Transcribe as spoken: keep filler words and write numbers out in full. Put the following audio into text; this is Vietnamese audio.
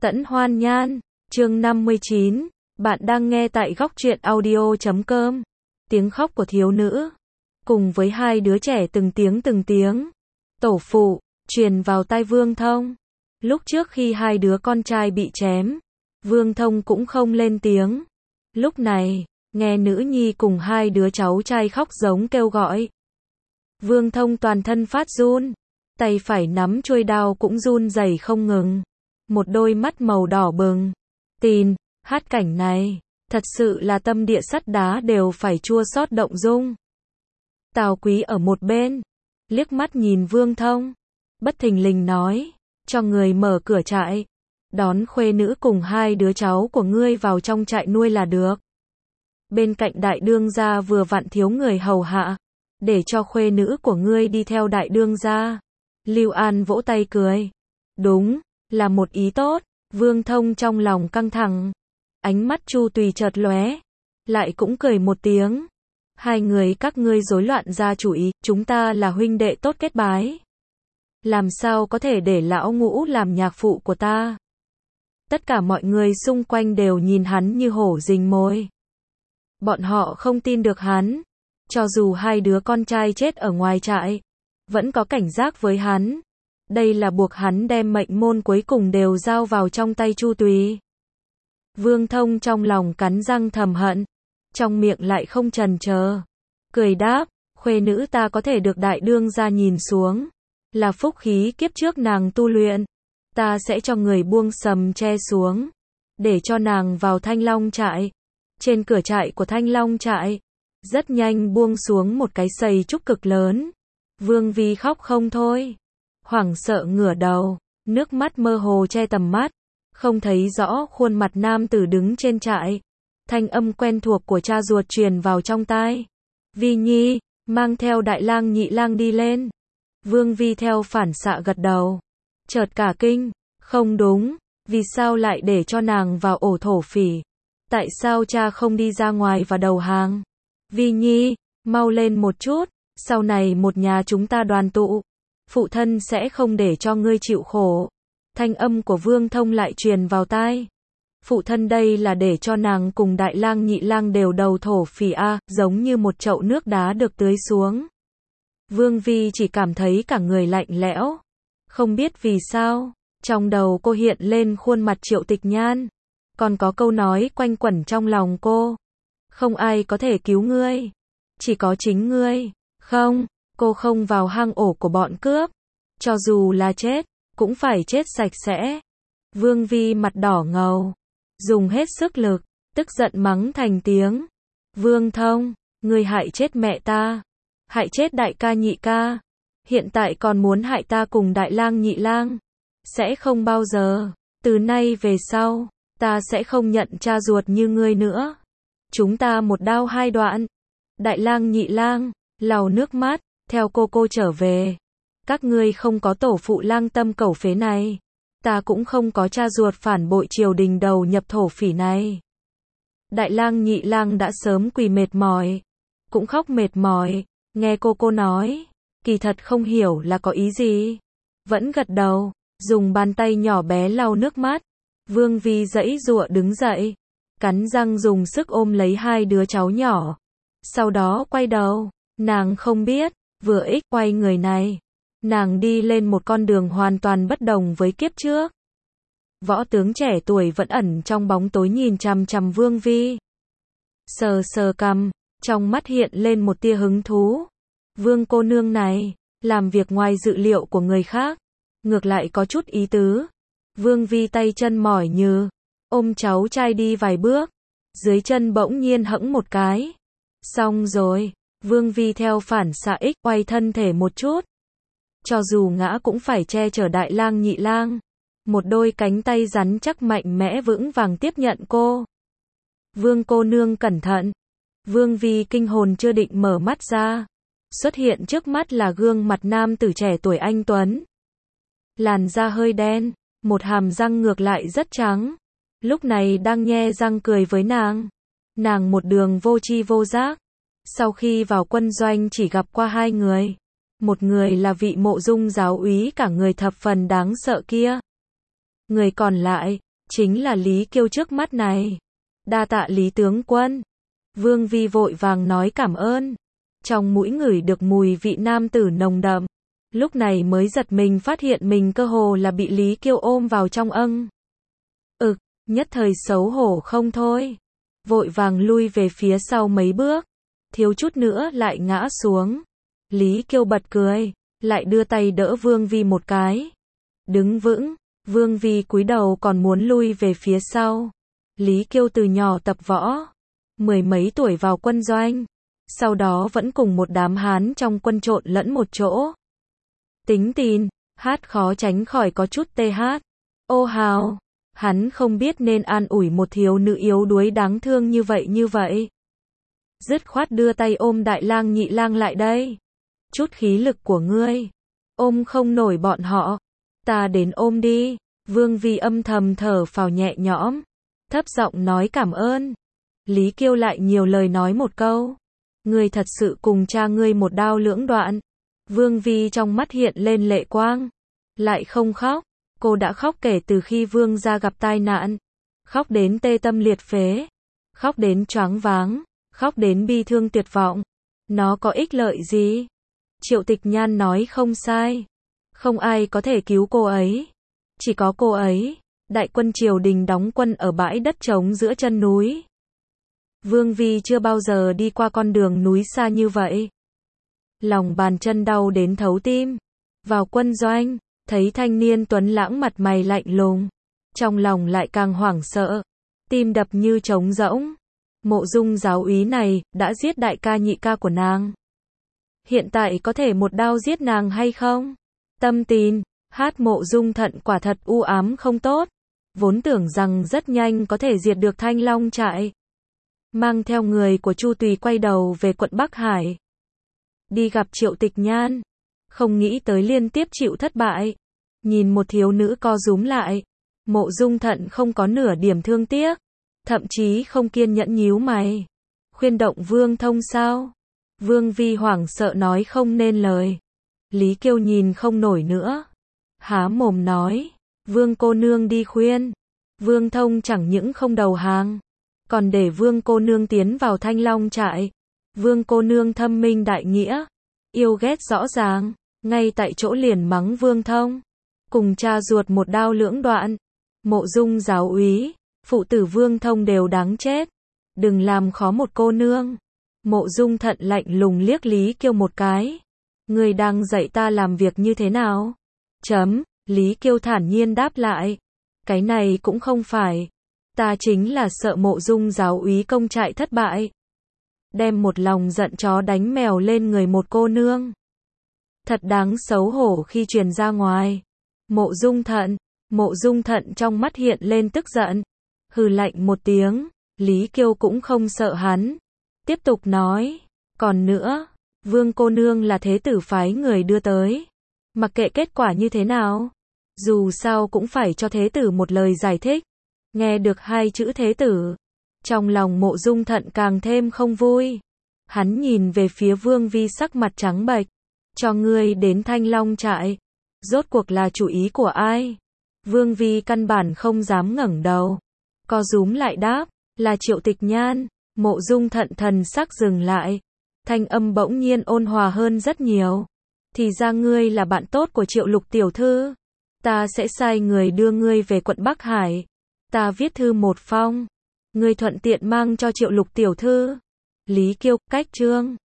Tẫn Hoan Nhan, chương năm mươi chín, bạn đang nghe tại góc truyện audio chấm com. Tiếng khóc của thiếu nữ, cùng với hai đứa trẻ từng tiếng từng tiếng, tổ phụ, truyền vào tai Vương Thông. Lúc trước khi hai đứa con trai bị chém, Vương Thông cũng không lên tiếng. Lúc này, nghe nữ nhi cùng hai đứa cháu trai khóc giống kêu gọi. Vương Thông toàn thân phát run, tay phải nắm chuôi đao cũng run rẩy không ngừng. Một đôi mắt màu đỏ bừng. Tin, hát cảnh này, thật sự là tâm địa sắt đá đều phải chua xót động dung. Tào Quý ở một bên, liếc mắt nhìn Vương Thông, bất thình lình nói, cho người mở cửa trại, đón khuê nữ cùng hai đứa cháu của ngươi vào trong trại nuôi là được. Bên cạnh đại đương gia vừa vặn thiếu người hầu hạ, để cho khuê nữ của ngươi đi theo đại đương gia. Lưu An vỗ tay cười. Đúng, là một ý tốt. Vương Thông trong lòng căng thẳng, ánh mắt Chu Tùy chợt lóe, lại cũng cười một tiếng. Hai người các ngươi rối loạn ra chủ ý, chúng ta là huynh đệ tốt kết bái. Làm sao có thể để lão Ngũ làm nhạc phụ của ta? Tất cả mọi người xung quanh đều nhìn hắn như hổ rình mồi. Bọn họ không tin được hắn, cho dù hai đứa con trai chết ở ngoài trại, vẫn có cảnh giác với hắn. Đây là buộc hắn đem mệnh môn cuối cùng đều giao vào trong tay Chu Tùy. Vương Thông trong lòng cắn răng thầm hận, trong miệng lại không chần chờ, cười đáp, khuê nữ ta có thể được đại đương gia nhìn xuống, là phúc khí kiếp trước nàng tu luyện, ta sẽ cho người buông sầm che xuống, để cho nàng vào Thanh Long trại. Trên cửa trại của Thanh Long trại, rất nhanh buông xuống một cái sầy trúc cực lớn. Vương Vi khóc không thôi, hoảng sợ ngửa đầu, nước mắt mơ hồ che tầm mắt, không thấy rõ khuôn mặt nam tử đứng trên trại. Thanh âm quen thuộc của cha ruột truyền vào trong tai. Vi Nhi, mang theo đại lang nhị lang đi lên. Vương Vi theo phản xạ gật đầu, chợt cả kinh, không đúng, vì sao lại để cho nàng vào ổ thổ phỉ? Tại sao cha không đi ra ngoài và đầu hàng? Vi Nhi, mau lên một chút, sau này một nhà chúng ta đoàn tụ, phụ thân sẽ không để cho ngươi chịu khổ. Thanh âm của Vương Thông lại truyền vào tai. Phụ thân đây là để cho nàng cùng đại lang nhị lang đều đầu thổ phỉ a, giống như một chậu nước đá được tưới xuống. Vương Vi chỉ cảm thấy cả người lạnh lẽo. Không biết vì sao, trong đầu cô hiện lên khuôn mặt Triệu Tịch Nhan. Còn có câu nói quanh quẩn trong lòng cô. Không ai có thể cứu ngươi, chỉ có chính ngươi. Không, cô không vào hang ổ của bọn cướp. Cho dù là chết, cũng phải chết sạch sẽ. Vương Vi mặt đỏ ngầu, dùng hết sức lực, tức giận mắng thành tiếng. Vương Thông, ngươi hại chết mẹ ta, hại chết đại ca nhị ca, hiện tại còn muốn hại ta cùng đại lang nhị lang. Sẽ không bao giờ, từ nay về sau, ta sẽ không nhận cha ruột như ngươi nữa. Chúng ta một đao hai đoạn. Đại lang nhị lang lau nước mắt, theo cô cô trở về. Các ngươi không có tổ phụ lang tâm cẩu phế này, ta cũng không có cha ruột phản bội triều đình đầu nhập thổ phỉ này. Đại lang nhị lang đã sớm quỳ mệt mỏi, cũng khóc mệt mỏi, nghe cô cô nói, kỳ thật không hiểu là có ý gì, vẫn gật đầu, dùng bàn tay nhỏ bé lau nước mắt. Vương Vi giãy giụa đứng dậy, cắn răng dùng sức ôm lấy hai đứa cháu nhỏ, sau đó quay đầu. Nàng không biết, vừa ích quay người này, nàng đi lên một con đường hoàn toàn bất đồng với kiếp trước. Võ tướng trẻ tuổi vẫn ẩn trong bóng tối nhìn chằm chằm Vương Vi. Sờ sờ cằm, trong mắt hiện lên một tia hứng thú. Vương cô nương này, làm việc ngoài dự liệu của người khác, ngược lại có chút ý tứ. Vương Vi tay chân mỏi nhừ, ôm cháu trai đi vài bước, dưới chân bỗng nhiên hẫng một cái. Xong rồi. Vương Vi theo phản xạ ích quay thân thể một chút. Cho dù ngã cũng phải che chở đại lang nhị lang. Một đôi cánh tay rắn chắc mạnh mẽ vững vàng tiếp nhận cô. Vương cô nương cẩn thận. Vương Vi kinh hồn chưa định mở mắt ra. Xuất hiện trước mắt là gương mặt nam tử trẻ tuổi anh tuấn. Làn da hơi đen, một hàm răng ngược lại rất trắng. Lúc này đang nhe răng cười với nàng. Nàng một đường vô tri vô giác. Sau khi vào quân doanh chỉ gặp qua hai người. Một người là vị Mộ Dung giáo úy cả người thập phần đáng sợ kia. Người còn lại, chính là Lý Kiêu trước mắt này. Đa tạ Lý tướng quân. Vương Vi vội vàng nói cảm ơn. Trong mũi ngửi được mùi vị nam tử nồng đậm. Lúc này mới giật mình phát hiện mình cơ hồ là bị Lý Kiêu ôm vào trong âng. Ực, nhất thời xấu hổ không thôi. Vội vàng lui về phía sau mấy bước. Thiếu chút nữa lại ngã xuống. Lý Kiêu bật cười, lại đưa tay đỡ Vương Vi một cái. Đứng vững, Vương Vi cúi đầu còn muốn lui về phía sau. Lý Kiêu từ nhỏ tập võ, mười mấy tuổi vào quân doanh, sau đó vẫn cùng một đám Hán trong quân trộn lẫn một chỗ. Tính tình, hát khó tránh khỏi có chút tê hát. Ô hào, hắn không biết nên an ủi một thiếu nữ yếu đuối đáng thương như vậy như vậy. Dứt khoát đưa tay ôm Đại Lang Nhị Lang lại đây. Chút khí lực của ngươi, ôm không nổi bọn họ, ta đến ôm đi. Vương Vi âm thầm thở phào nhẹ nhõm, thấp giọng nói cảm ơn. Lý Kiêu lại nhiều lời nói một câu, ngươi thật sự cùng cha ngươi một đao lưỡng đoạn. Vương Vi trong mắt hiện lên lệ quang, lại không khóc. Cô đã khóc kể từ khi Vương gia gặp tai nạn, khóc đến tê tâm liệt phế, khóc đến choáng váng, khóc đến bi thương tuyệt vọng. Nó có ích lợi gì? Triệu Tịch Nhan nói không sai, không ai có thể cứu cô ấy, chỉ có cô ấy. Đại quân triều đình đóng quân ở bãi đất trống giữa chân núi. Vương Vi chưa bao giờ đi qua con đường núi xa như vậy. Lòng bàn chân đau đến thấu tim. Vào quân doanh, thấy thanh niên tuấn lãng mặt mày lạnh lùng, trong lòng lại càng hoảng sợ, tim đập như trống rỗng. Mộ Dung giáo úy này đã giết đại ca nhị ca của nàng. Hiện tại có thể một đao giết nàng hay không? Tâm tin, hát Mộ Dung thận quả thật u ám không tốt, vốn tưởng rằng rất nhanh có thể diệt được Thanh Long trại. Mang theo người của Chu Tùy quay đầu về quận Bắc Hải. Đi gặp Triệu Tịch Nhan, không nghĩ tới liên tiếp chịu thất bại. Nhìn một thiếu nữ co rúm lại, Mộ Dung thận không có nửa điểm thương tiếc, thậm chí không kiên nhẫn nhíu mày. Khuyên động Vương Thông sao? Vương Vi hoảng sợ nói không nên lời. Lý Kiêu nhìn không nổi nữa, há mồm nói, Vương cô nương đi khuyên. Vương Thông chẳng những không đầu hàng, còn để Vương cô nương tiến vào Thanh Long trại. Vương cô nương thâm minh đại nghĩa, yêu ghét rõ ràng, ngay tại chỗ liền mắng Vương Thông, cùng cha ruột một đao lưỡng đoạn. Mộ Dung giáo úy, phụ tử Vương Thông đều đáng chết, đừng làm khó một cô nương. Mộ Dung thận lạnh lùng liếc Lý Kiêu một cái, ngươi đang dạy ta làm việc như thế nào? Chấm, Lý Kiêu thản nhiên đáp lại, cái này cũng không phải, ta chính là sợ Mộ Dung giáo úy công trại thất bại, đem một lòng giận chó đánh mèo lên người một cô nương. Thật đáng xấu hổ khi truyền ra ngoài. Mộ Dung thận, Mộ Dung thận trong mắt hiện lên tức giận, hừ lạnh một tiếng. Lý Kiêu cũng không sợ hắn, tiếp tục nói, còn nữa, Vương cô nương là thế tử phái người đưa tới, mặc kệ kết quả như thế nào, dù sao cũng phải cho thế tử một lời giải thích. Nghe được hai chữ thế tử, trong lòng Mộ Dung thận càng thêm không vui. Hắn nhìn về phía Vương Vi sắc mặt trắng bệch, cho ngươi đến Thanh Long trại, rốt cuộc là chủ ý của ai? Vương Vi căn bản không dám ngẩng đầu, co rúm lại đáp, là Triệu Tịch Nhan. Mộ Dung thận thần sắc dừng lại, thanh âm bỗng nhiên ôn hòa hơn rất nhiều. Thì ra ngươi là bạn tốt của Triệu Lục tiểu thư, ta sẽ sai người đưa ngươi về quận Bắc Hải, ta viết thư một phong, ngươi thuận tiện mang cho Triệu Lục tiểu thư. Lý Kiêu, cách chương